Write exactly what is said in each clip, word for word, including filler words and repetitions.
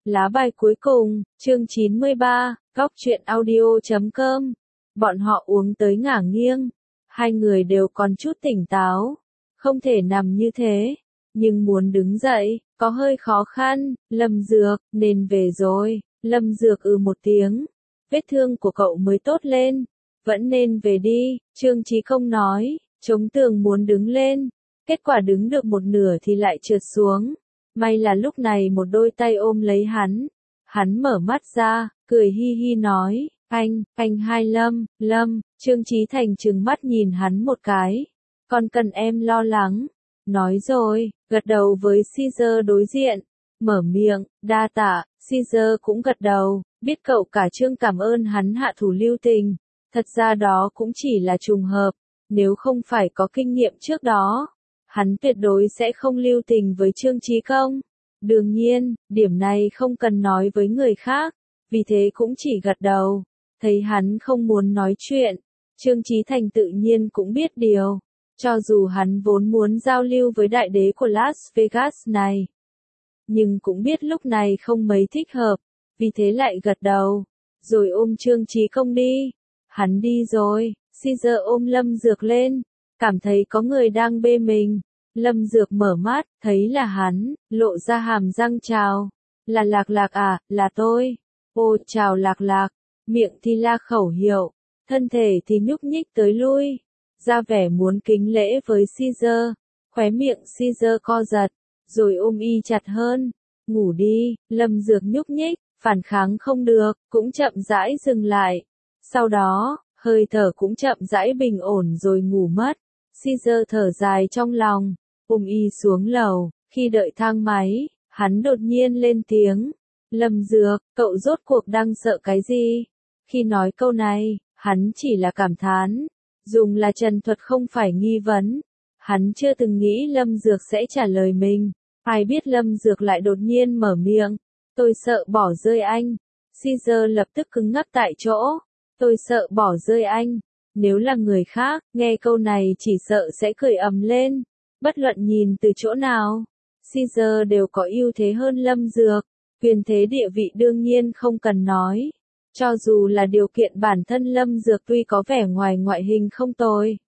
Lá bài cuối cùng, chương chín mươi ba, góc truyện audio chấm com. Bọn họ uống tới ngả nghiêng. Hai người đều còn chút tỉnh táo. Không thể nằm như thế. Nhưng muốn đứng dậy, có hơi khó khăn. Lâm Dược, nên về rồi. Lâm Dược ừ một tiếng. Vết thương của cậu mới tốt lên. Vẫn nên về đi, Trương Chí Công nói. Chống tường muốn đứng lên. Kết quả đứng được một nửa thì lại trượt xuống. May là lúc này một đôi tay ôm lấy hắn. Hắn mở mắt ra, cười hi hi nói, anh, anh hai Lâm, Lâm, Trương Chí Thành trừng mắt nhìn hắn một cái. Còn cần em lo lắng. Nói rồi, gật đầu với Caesar đối diện. Mở miệng, đa tạ, Caesar cũng gật đầu, biết cậu cả Trương cảm ơn hắn hạ thủ lưu tình. Thật ra đó cũng chỉ là trùng hợp, nếu không phải có kinh nghiệm trước đó. Hắn tuyệt đối sẽ không lưu tình với Trương Chí Công. Đương nhiên, điểm này không cần nói với người khác, vì thế cũng chỉ gật đầu. Thấy hắn không muốn nói chuyện, Trương Chí Thành tự nhiên cũng biết điều. Cho dù hắn vốn muốn giao lưu với đại đế của Las Vegas này, nhưng cũng biết lúc này không mấy thích hợp, vì thế lại gật đầu, rồi ôm Trương Chí Công đi. Hắn đi rồi, Caesar ôm Lâm Dược lên, cảm thấy có người đang bê mình. Lâm Dược mở mắt, thấy là hắn, lộ ra hàm răng chào. Là Lạc Lạc à, là tôi. Ô chào Lạc Lạc, miệng thì la khẩu hiệu, thân thể thì nhúc nhích tới lui. Ra vẻ muốn kính lễ với Caesar, khóe miệng Caesar co giật, rồi ôm y chặt hơn. Ngủ đi, Lâm Dược nhúc nhích, phản kháng không được, cũng chậm rãi dừng lại. Sau đó, hơi thở cũng chậm rãi bình ổn rồi ngủ mất. Caesar thở dài trong lòng. Ôm y xuống lầu, khi đợi thang máy, hắn đột nhiên lên tiếng. Lâm Dược, cậu rốt cuộc đang sợ cái gì? Khi nói câu này, hắn chỉ là cảm thán. Dùng là trần thuật không phải nghi vấn. Hắn chưa từng nghĩ Lâm Dược sẽ trả lời mình. Ai biết Lâm Dược lại đột nhiên mở miệng. Tôi sợ bỏ rơi anh. Caesar lập tức cứng ngắc tại chỗ. Tôi sợ bỏ rơi anh. Nếu là người khác, nghe câu này chỉ sợ sẽ cười ầm lên. Bất luận nhìn từ chỗ nào, Caesar đều có ưu thế hơn Lâm Dược, quyền thế địa vị đương nhiên không cần nói. Cho dù là điều kiện bản thân Lâm Dược tuy có vẻ ngoài ngoại hình không tồi,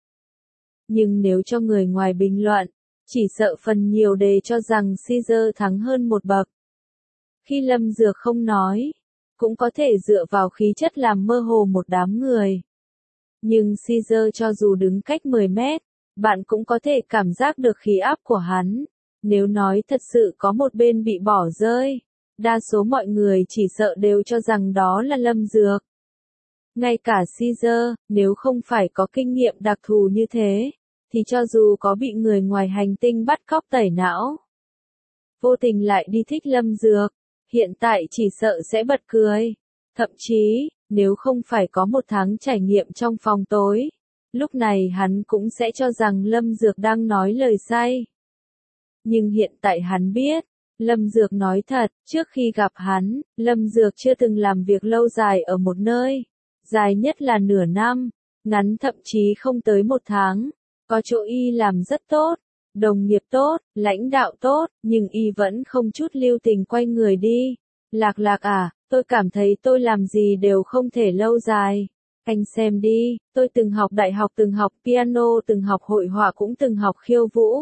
nhưng nếu cho người ngoài bình luận, chỉ sợ phần nhiều đề cho rằng Caesar thắng hơn một bậc. Khi Lâm Dược không nói, cũng có thể dựa vào khí chất làm mơ hồ một đám người. Nhưng Caesar cho dù đứng cách mười mét, bạn cũng có thể cảm giác được khí áp của hắn. Nếu nói thật sự có một bên bị bỏ rơi, đa số mọi người chỉ sợ đều cho rằng đó là Lâm Dược. Ngay cả Caesar, nếu không phải có kinh nghiệm đặc thù như thế, thì cho dù có bị người ngoài hành tinh bắt cóc tẩy não, vô tình lại đi thích Lâm Dược, hiện tại chỉ sợ sẽ bật cười. Thậm chí, nếu không phải có một tháng trải nghiệm trong phòng tối, lúc này hắn cũng sẽ cho rằng Lâm Dược đang nói lời say. Nhưng hiện tại hắn biết, Lâm Dược nói thật, trước khi gặp hắn, Lâm Dược chưa từng làm việc lâu dài ở một nơi. Dài nhất là nửa năm, ngắn thậm chí không tới một tháng. Có chỗ y làm rất tốt, đồng nghiệp tốt, lãnh đạo tốt, nhưng y vẫn không chút lưu tình quay người đi. Lạc Lạc à, tôi cảm thấy tôi làm gì đều không thể lâu dài. Anh xem đi, tôi từng học đại học, từng học piano, từng học hội họa, cũng từng học khiêu vũ.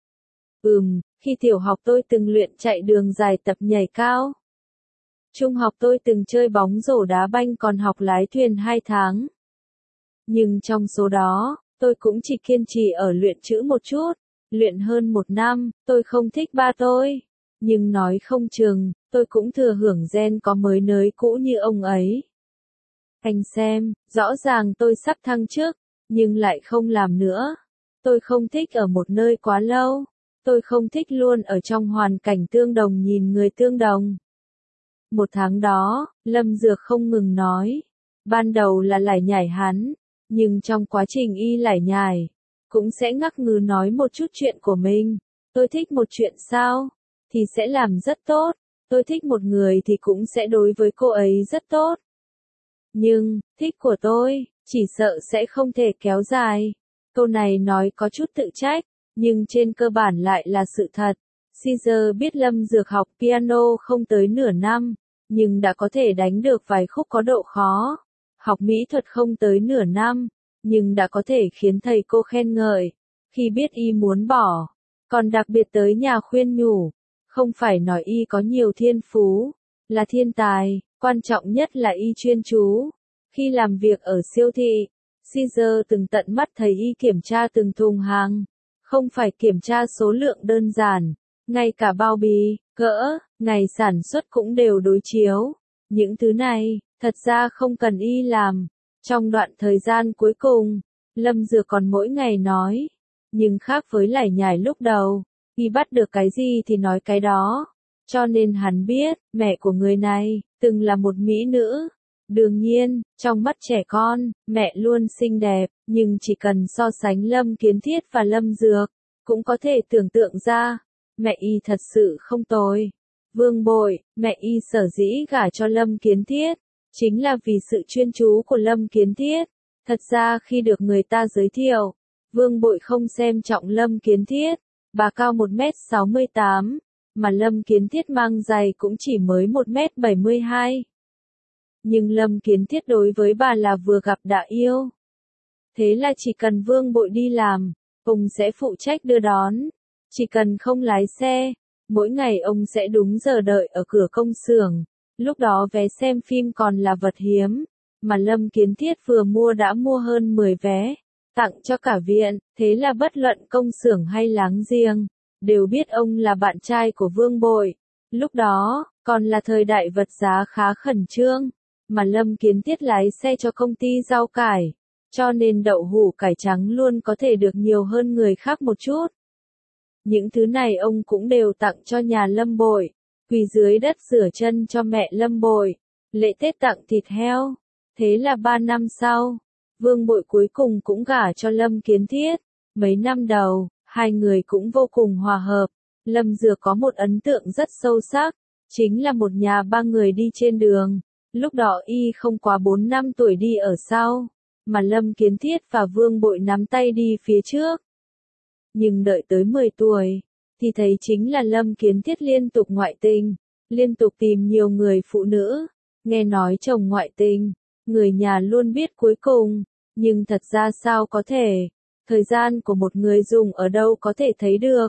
Ừm, khi tiểu học tôi từng luyện chạy đường dài, tập nhảy cao. Trung học tôi từng chơi bóng rổ, đá banh, còn học lái thuyền hai tháng. Nhưng trong số đó, tôi cũng chỉ kiên trì ở luyện chữ một chút. Luyện hơn một năm, tôi không thích ba tôi. Nhưng nói không chừng, tôi cũng thừa hưởng gen có mới nới cũ như ông ấy. Anh xem, rõ ràng tôi sắp thăng chức, nhưng lại không làm nữa. Tôi không thích ở một nơi quá lâu. Tôi không thích luôn ở trong hoàn cảnh tương đồng nhìn người tương đồng. Một tháng đó, Lâm Dược không ngừng nói. Ban đầu là lải nhải hắn, nhưng trong quá trình y lải nhải, cũng sẽ ngắc ngứ nói một chút chuyện của mình. Tôi thích một chuyện sao, thì sẽ làm rất tốt. Tôi thích một người thì cũng sẽ đối với cô ấy rất tốt. Nhưng, thích của tôi, chỉ sợ sẽ không thể kéo dài. Câu này nói có chút tự trách, nhưng trên cơ bản lại là sự thật. Caesar biết Lâm Dược học piano không tới nửa năm, nhưng đã có thể đánh được vài khúc có độ khó. Học mỹ thuật không tới nửa năm, nhưng đã có thể khiến thầy cô khen ngợi. Khi biết y muốn bỏ, còn đặc biệt tới nhà khuyên nhủ, không phải nói y có nhiều thiên phú, là thiên tài, quan trọng nhất là y chuyên chú. Khi làm việc ở siêu thị, Caesar từng tận mắt thấy y kiểm tra từng thùng hàng, không phải kiểm tra số lượng đơn giản, ngay cả bao bì, cỡ, ngày sản xuất cũng đều đối chiếu. Những thứ này, thật ra không cần y làm. Trong đoạn thời gian cuối cùng, Lâm Dược còn mỗi ngày nói, nhưng khác với lải nhải lúc đầu, y bắt được cái gì thì nói cái đó. Cho nên hắn biết, mẹ của người này, từng là một mỹ nữ. Đương nhiên, trong mắt trẻ con, mẹ luôn xinh đẹp, nhưng chỉ cần so sánh Lâm Kiến Thiết và Lâm Dược, cũng có thể tưởng tượng ra, mẹ y thật sự không tồi. Vương Bội, mẹ y sở dĩ gả cho Lâm Kiến Thiết, chính là vì sự chuyên chú của Lâm Kiến Thiết. Thật ra khi được người ta giới thiệu, Vương Bội không xem trọng Lâm Kiến Thiết, bà cao một mét sáu mươi tám, mà Lâm Kiến Thiết mang giày cũng chỉ mới một mét bảy mươi hai. Nhưng Lâm Kiến Thiết đối với bà là vừa gặp đã yêu. Thế là chỉ cần Vương Bội đi làm, ông sẽ phụ trách đưa đón. Chỉ cần không lái xe, mỗi ngày ông sẽ đúng giờ đợi ở cửa công xưởng. Lúc đó vé xem phim còn là vật hiếm, mà Lâm Kiến Thiết vừa mua đã mua hơn mười vé, tặng cho cả viện. Thế là bất luận công xưởng hay láng giềng, đều biết ông là bạn trai của Vương Bội. Lúc đó, còn là thời đại vật giá khá khẩn trương, mà Lâm Kiến Thiết lái xe cho công ty rau cải, cho nên đậu hũ cải trắng luôn có thể được nhiều hơn người khác một chút. Những thứ này ông cũng đều tặng cho nhà Lâm Bội, quỳ dưới đất rửa chân cho mẹ Lâm Bội, lễ Tết tặng thịt heo. Thế là ba năm sau, Vương Bội cuối cùng cũng gả cho Lâm Kiến Thiết. Mấy năm đầu, hai người cũng vô cùng hòa hợp. Lâm Dược có một ấn tượng rất sâu sắc, chính là một nhà ba người đi trên đường. Lúc đó y không quá bốn năm tuổi đi ở sau, mà Lâm Kiến Thiết và Vương Bội nắm tay đi phía trước. Nhưng đợi tới mười tuổi, thì thấy chính là Lâm Kiến Thiết liên tục ngoại tình, liên tục tìm nhiều người phụ nữ, nghe nói chồng ngoại tình, người nhà luôn biết cuối cùng, nhưng thật ra sao có thể, thời gian của một người dùng ở đâu có thể thấy được.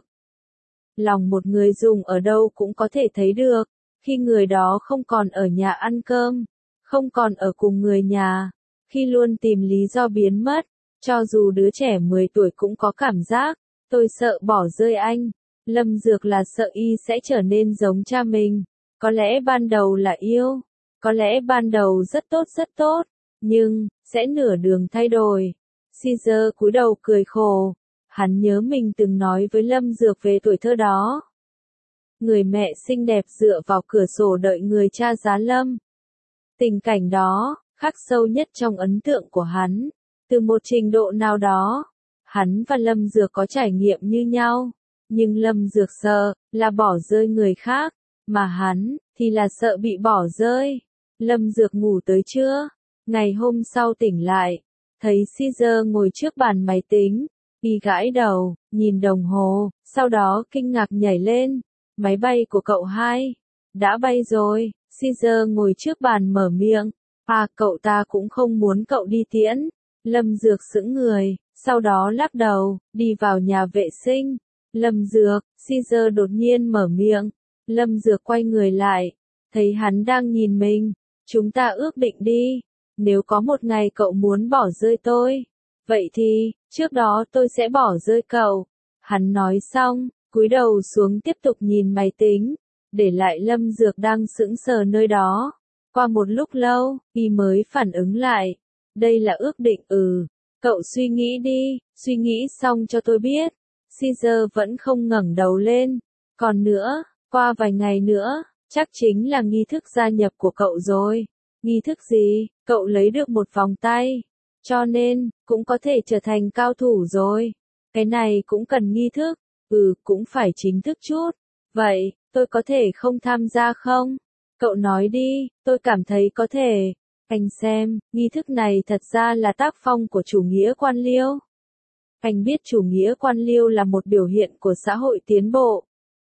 Lòng một người dùng ở đâu cũng có thể thấy được, khi người đó không còn ở nhà ăn cơm, không còn ở cùng người nhà, khi luôn tìm lý do biến mất, cho dù đứa trẻ mười tuổi cũng có cảm giác, tôi sợ bỏ rơi anh. Lâm Dược là sợ y sẽ trở nên giống cha mình, có lẽ ban đầu là yêu, có lẽ ban đầu rất tốt rất tốt, nhưng, sẽ nửa đường thay đổi. Caesar cúi đầu cười khổ, hắn nhớ mình từng nói với Lâm Dược về tuổi thơ đó. Người mẹ xinh đẹp dựa vào cửa sổ đợi người cha giá lâm. Tình cảnh đó, khắc sâu nhất trong ấn tượng của hắn. Từ một trình độ nào đó, hắn và Lâm Dược có trải nghiệm như nhau, nhưng Lâm Dược sợ là bỏ rơi người khác, mà hắn thì là sợ bị bỏ rơi. Lâm Dược ngủ tới trưa, ngày hôm sau tỉnh lại, thấy Caesar ngồi trước bàn máy tính, y gãi đầu, nhìn đồng hồ, sau đó kinh ngạc nhảy lên. Máy bay của cậu hai, đã bay rồi. Caesar ngồi trước bàn mở miệng, à cậu ta cũng không muốn cậu đi tiễn. Lâm Dược sững người, sau đó lắc đầu, đi vào nhà vệ sinh. Lâm Dược, Caesar đột nhiên mở miệng. Lâm Dược quay người lại, thấy hắn đang nhìn mình. Chúng ta ước định đi, nếu có một ngày cậu muốn bỏ rơi tôi, vậy thì, trước đó tôi sẽ bỏ rơi cậu. Hắn nói xong, cúi đầu xuống tiếp tục nhìn máy tính, để lại Lâm Dược đang sững sờ nơi đó. Qua một lúc lâu, y mới phản ứng lại. Đây là ước định ừ. Cậu suy nghĩ đi, suy nghĩ xong cho tôi biết. Caesar vẫn không ngẩng đầu lên. Còn nữa, qua vài ngày nữa, chắc chính là nghi thức gia nhập của cậu rồi. Nghi thức gì? Cậu lấy được một vòng tay. Cho nên, cũng có thể trở thành cao thủ rồi. Cái này cũng cần nghi thức. Ừ, cũng phải chính thức chút. Vậy, tôi có thể không tham gia không? Cậu nói đi, tôi cảm thấy có thể. Anh xem, nghi thức này thật ra là tác phong của chủ nghĩa quan liêu. Anh biết chủ nghĩa quan liêu là một biểu hiện của xã hội tiến bộ.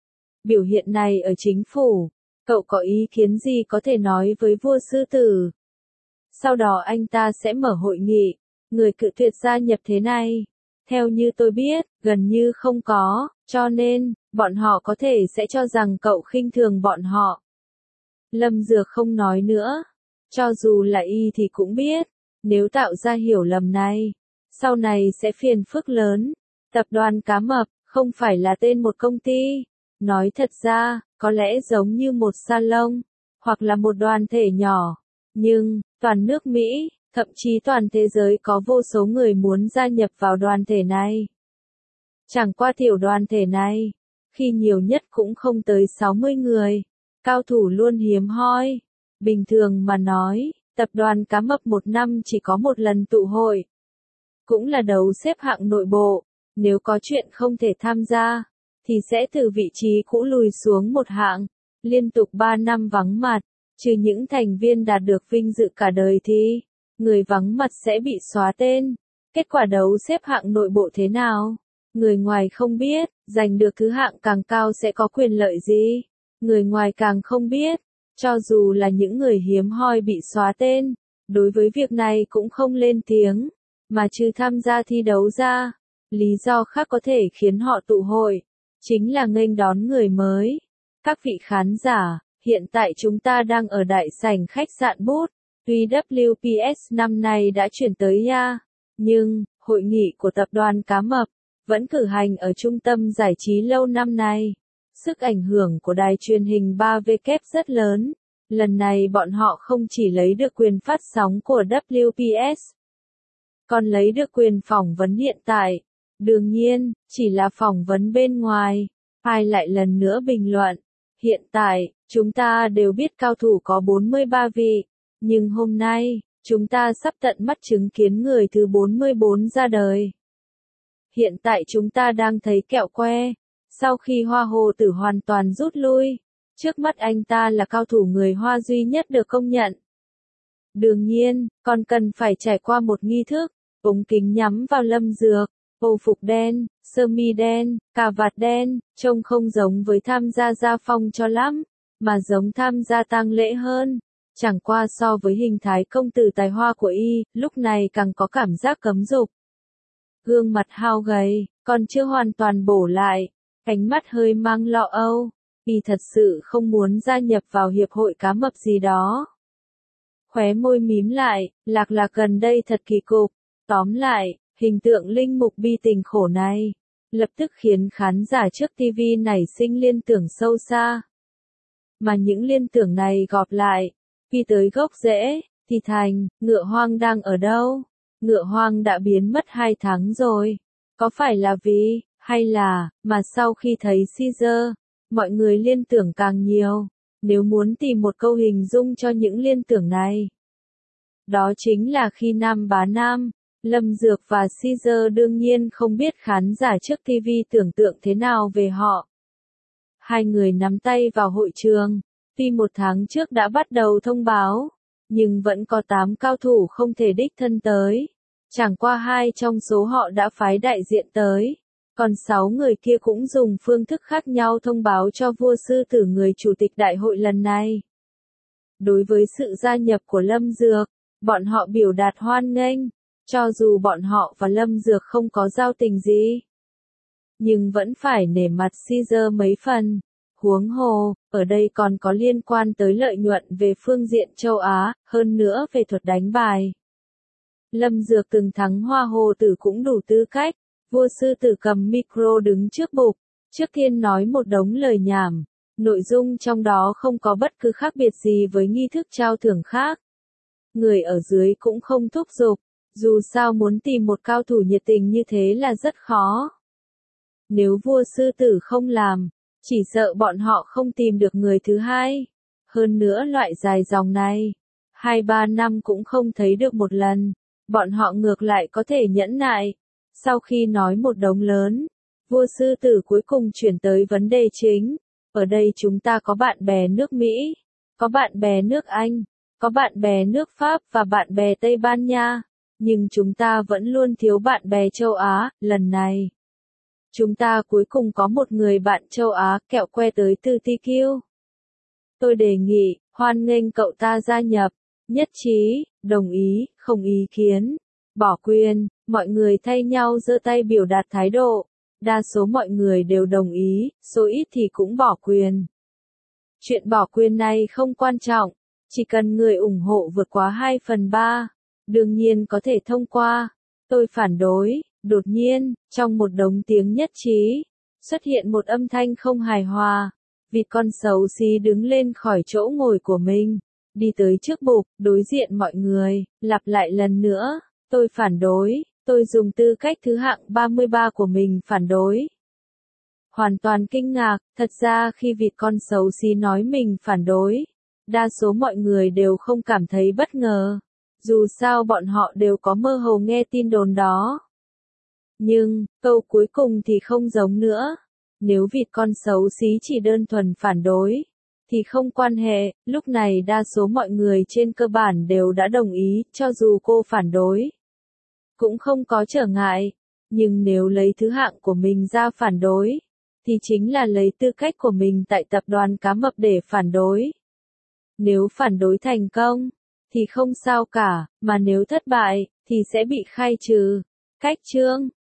Biểu hiện này ở chính phủ, cậu có ý kiến gì có thể nói với vua sư tử? Sau đó anh ta sẽ mở hội nghị, người cự tuyệt gia nhập thế này. Theo như tôi biết, gần như không có, cho nên, bọn họ có thể sẽ cho rằng cậu khinh thường bọn họ. Lâm Dược không nói nữa. Cho dù là y thì cũng biết, nếu tạo ra hiểu lầm này, sau này sẽ phiền phức lớn. Tập đoàn Cá Mập, không phải là tên một công ty. Nói thật ra, có lẽ giống như một salon, hoặc là một đoàn thể nhỏ. Nhưng, toàn nước Mỹ, thậm chí toàn thế giới có vô số người muốn gia nhập vào đoàn thể này. Chẳng qua tiểu đoàn thể này, khi nhiều nhất cũng không tới sáu mươi người. Cao thủ luôn hiếm hoi. Bình thường mà nói, tập đoàn Cá Mập một năm chỉ có một lần tụ hội. Cũng là đấu xếp hạng nội bộ. Nếu có chuyện không thể tham gia, thì sẽ từ vị trí cũ lùi xuống một hạng. Liên tục ba năm vắng mặt, trừ những thành viên đạt được vinh dự cả đời thì, người vắng mặt sẽ bị xóa tên. Kết quả đấu xếp hạng nội bộ thế nào? Người ngoài không biết, giành được thứ hạng càng cao sẽ có quyền lợi gì? Người ngoài càng không biết, cho dù là những người hiếm hoi bị xóa tên, đối với việc này cũng không lên tiếng, mà trừ tham gia thi đấu ra, lý do khác có thể khiến họ tụ hội, chính là nghênh đón người mới. Các vị khán giả, hiện tại chúng ta đang ở đại sảnh khách sạn Booth, tuy W P S năm nay đã chuyển tới Ya, nhưng, hội nghị của tập đoàn Cá Mập, vẫn cử hành ở trung tâm giải trí lâu năm này. Sức ảnh hưởng của đài truyền hình ba W rất lớn. Lần này bọn họ không chỉ lấy được quyền phát sóng của W P S, còn lấy được quyền phỏng vấn hiện tại. Đương nhiên, chỉ là phỏng vấn bên ngoài. Ai lại lần nữa bình luận. Hiện tại, chúng ta đều biết cao thủ có bốn mươi ba vị. Nhưng hôm nay, chúng ta sắp tận mắt chứng kiến người thứ bốn mươi bốn ra đời. Hiện tại chúng ta đang thấy kẹo que. Sau khi Hoa Hồ Tử hoàn toàn rút lui, trước mắt anh ta là cao thủ người Hoa duy nhất được công nhận. Đương nhiên, còn cần phải trải qua một nghi thức, ống kính nhắm vào Lâm Dược, âu phục đen, sơ mi đen, cà vạt đen, trông không giống với tham gia gia phong cho lắm, mà giống tham gia tang lễ hơn. Chẳng qua so với hình thái công tử tài hoa của y, lúc này càng có cảm giác cấm dục. Gương mặt hao gầy, còn chưa hoàn toàn bổ lại. Ánh mắt hơi mang lo âu, vì thật sự không muốn gia nhập vào hiệp hội cá mập gì đó. Khóe môi mím lại, lạc lạc gần đây thật kỳ cục. Tóm lại, hình tượng linh mục bi tình khổ này, lập tức khiến khán giả trước ti vi nảy sinh liên tưởng sâu xa. Mà những liên tưởng này gọp lại, khi tới gốc rễ, thì thành, ngựa hoang đang ở đâu? Ngựa hoang đã biến mất hai tháng rồi. Có phải là vì, hay là, mà sau khi thấy Caesar, mọi người liên tưởng càng nhiều. Nếu muốn tìm một câu hình dung cho những liên tưởng này, đó chính là khi Nam bá Nam, Lâm Dược và Caesar đương nhiên không biết khán giả trước ti vi tưởng tượng thế nào về họ. Hai người nắm tay vào hội trường, tuy một tháng trước đã bắt đầu thông báo, nhưng vẫn có tám cao thủ không thể đích thân tới. Chẳng qua hai trong số họ đã phái đại diện tới. Còn sáu người kia cũng dùng phương thức khác nhau thông báo cho vua sư tử người chủ tịch đại hội lần này. Đối với sự gia nhập của Lâm Dược, bọn họ biểu đạt hoan nghênh, cho dù bọn họ và Lâm Dược không có giao tình gì. Nhưng vẫn phải nể mặt Caesar mấy phần. Huống hồ, ở đây còn có liên quan tới lợi nhuận về phương diện châu Á, hơn nữa về thuật đánh bài. Lâm Dược từng thắng Hoa Hồ Tử cũng đủ tư cách. Vua sư tử cầm micro đứng trước bục, trước tiên nói một đống lời nhảm. Nội dung trong đó không có bất cứ khác biệt gì với nghi thức trao thưởng khác. Người ở dưới cũng không thúc giục, dù sao muốn tìm một cao thủ nhiệt tình như thế là rất khó. Nếu vua sư tử không làm, chỉ sợ bọn họ không tìm được người thứ hai. Hơn nữa loại dài dòng này, hai ba năm cũng không thấy được một lần, bọn họ ngược lại có thể nhẫn nại. Sau khi nói một đống lớn, vua sư tử cuối cùng chuyển tới vấn đề chính. Ở đây chúng ta có bạn bè nước Mỹ, có bạn bè nước Anh, có bạn bè nước Pháp và bạn bè Tây Ban Nha. Nhưng chúng ta vẫn luôn thiếu bạn bè châu Á, lần này. Chúng ta cuối cùng có một người bạn châu Á kẹo que tới từ tê quy. Tôi đề nghị, hoan nghênh cậu ta gia nhập. Nhất trí, đồng ý, không ý kiến. Bỏ quyền, mọi người thay nhau giơ tay biểu đạt thái độ. Đa số mọi người đều đồng ý, số ít thì cũng bỏ quyền. Chuyện bỏ quyền này không quan trọng, chỉ cần người ủng hộ vượt quá hai phần ba, đương nhiên có thể thông qua. Tôi phản đối. Đột nhiên, trong một đống tiếng nhất trí, xuất hiện một âm thanh không hài hòa. Vịt con xấu xí đứng lên khỏi chỗ ngồi của mình, đi tới trước bục, đối diện mọi người, lặp lại lần nữa, tôi phản đối, tôi dùng tư cách thứ hạng ba mươi ba của mình phản đối. Hoàn toàn kinh ngạc, thật ra khi vịt con xấu xí nói mình phản đối, đa số mọi người đều không cảm thấy bất ngờ, dù sao bọn họ đều có mơ hồ nghe tin đồn đó. Nhưng, câu cuối cùng thì không giống nữa. Nếu vịt con xấu xí chỉ đơn thuần phản đối, thì không quan hệ, lúc này đa số mọi người trên cơ bản đều đã đồng ý, cho dù cô phản đối. Cũng không có trở ngại, nhưng nếu lấy thứ hạng của mình ra phản đối, thì chính là lấy tư cách của mình tại tập đoàn cá mập để phản đối. Nếu phản đối thành công, thì không sao cả, mà nếu thất bại, thì sẽ bị khai trừ. Cách chương